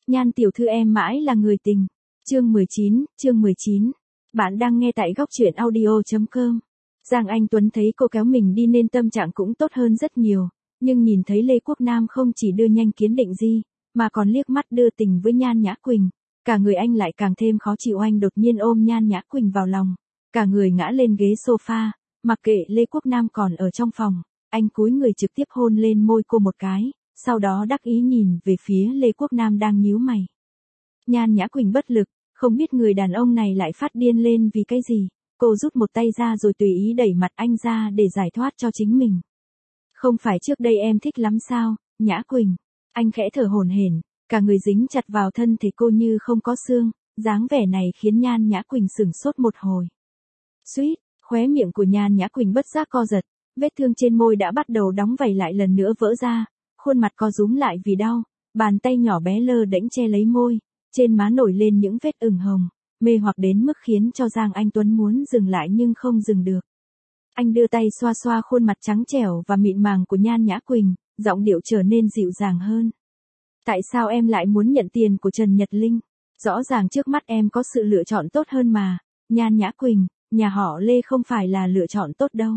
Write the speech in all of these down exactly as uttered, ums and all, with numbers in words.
Nhan tiểu thư em mãi là người tình. Chương mười chín, chương mười chín. Bạn đang nghe tại góc truyện audio chấm com. Giang Anh Tuấn thấy cô kéo mình đi nên tâm trạng cũng tốt hơn rất nhiều, nhưng nhìn thấy Lê Quốc Nam không chỉ đưa nhanh Kiến Định Di, mà còn liếc mắt đưa tình với Nhan Nhã Quỳnh, cả người anh lại càng thêm khó chịu. Anh đột nhiên ôm Nhan Nhã Quỳnh vào lòng, cả người ngã lên ghế sofa, mặc kệ Lê Quốc Nam còn ở trong phòng, anh cúi người trực tiếp hôn lên môi cô một cái, sau đó đắc ý nhìn về phía Lê Quốc Nam đang nhíu mày. Nhan Nhã Quỳnh bất lực, không biết người đàn ông này lại phát điên lên vì cái gì, cô rút một tay ra rồi tùy ý đẩy mặt anh ra để giải thoát cho chính mình. Không phải trước đây em thích lắm sao, Nhã Quỳnh? Anh khẽ thở hổn hển, cả người dính chặt vào thân thể cô như không có xương, dáng vẻ này khiến Nhan Nhã Quỳnh sửng sốt một hồi. Suýt, khóe miệng của Nhan Nhã Quỳnh bất giác co giật, vết thương trên môi đã bắt đầu đóng vảy lại lần nữa vỡ ra, khuôn mặt co rúm lại vì đau, bàn tay nhỏ bé lơ đễnh che lấy môi, trên má nổi lên những vết ửng hồng, mê hoặc đến mức khiến cho Giang Anh Tuấn muốn dừng lại nhưng không dừng được. Anh đưa tay xoa xoa khuôn mặt trắng trẻo và mịn màng của Nhan Nhã Quỳnh, giọng điệu trở nên dịu dàng hơn. Tại sao em lại muốn nhận tiền của Trần Nhật Linh? Rõ ràng trước mắt em có sự lựa chọn tốt hơn mà, Nhan Nhã Quỳnh, nhà họ Lê không phải là lựa chọn tốt đâu.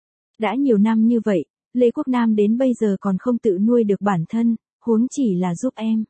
Đã nhiều năm như vậy, Lê Quốc Nam đến bây giờ còn không tự nuôi được bản thân, huống chỉ là giúp em.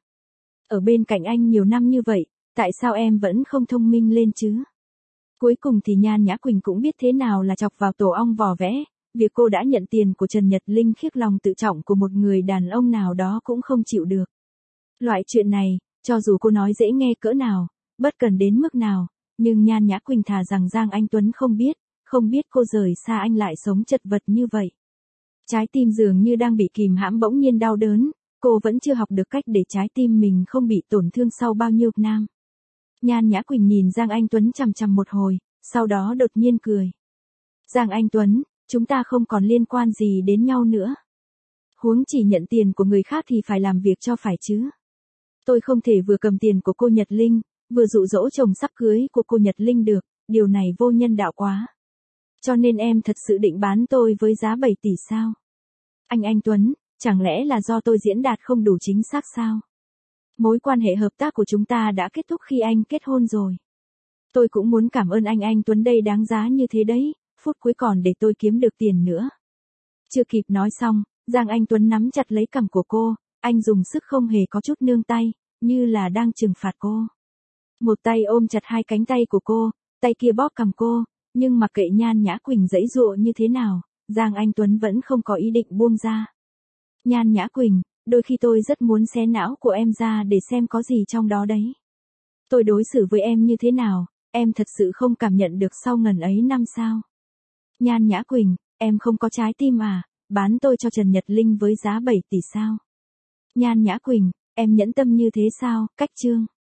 Ở bên cạnh anh nhiều năm như vậy, tại sao em vẫn không thông minh lên chứ? Cuối cùng thì Nhan Nhã Quỳnh cũng biết thế nào là chọc vào tổ ong vò vẽ, việc cô đã nhận tiền của Trần Nhật Linh khiếc lòng tự trọng của một người đàn ông nào đó cũng không chịu được. Loại chuyện này, cho dù cô nói dễ nghe cỡ nào, bất cần đến mức nào, nhưng Nhan Nhã Quỳnh thà rằng Giang Anh Tuấn không biết, không biết cô rời xa anh lại sống chật vật như vậy. Trái tim dường như đang bị kìm hãm bỗng nhiên đau đớn, cô vẫn chưa học được cách để trái tim mình không bị tổn thương sau bao nhiêu năm. Nhan Nhã Quỳnh nhìn Giang Anh Tuấn chằm chằm một hồi, sau đó đột nhiên cười. Giang Anh Tuấn, chúng ta không còn liên quan gì đến nhau nữa. Huống chỉ nhận tiền của người khác thì phải làm việc cho phải chứ. Tôi không thể vừa cầm tiền của cô Nhật Linh, vừa dụ dỗ chồng sắp cưới của cô Nhật Linh được, điều này vô nhân đạo quá. Cho nên em thật sự định bán tôi với giá bảy tỷ sao? Anh Anh Tuấn, chẳng lẽ là do tôi diễn đạt không đủ chính xác sao? Mối quan hệ hợp tác của chúng ta đã kết thúc khi anh kết hôn rồi. Tôi cũng muốn cảm ơn anh Anh Tuấn đây đáng giá như thế đấy, phút cuối còn để tôi kiếm được tiền nữa. Chưa kịp nói xong, Giang Anh Tuấn nắm chặt lấy cằm của cô, anh dùng sức không hề có chút nương tay, như là đang trừng phạt cô. Một tay ôm chặt hai cánh tay của cô, tay kia bóp cằm cô, nhưng mặc kệ Nhan Nhã Quỳnh giãy giụa như thế nào, Giang Anh Tuấn vẫn không có ý định buông ra. Nhan Nhã Quỳnh, đôi khi tôi rất muốn xé não của em ra để xem có gì trong đó đấy. Tôi đối xử với em như thế nào, em thật sự không cảm nhận được sau ngần ấy năm sao? Nhan Nhã Quỳnh, em không có trái tim à, bán tôi cho Trần Nhật Linh với giá bảy tỷ sao? Nhan Nhã Quỳnh, em nhẫn tâm như thế sao? Cách chương.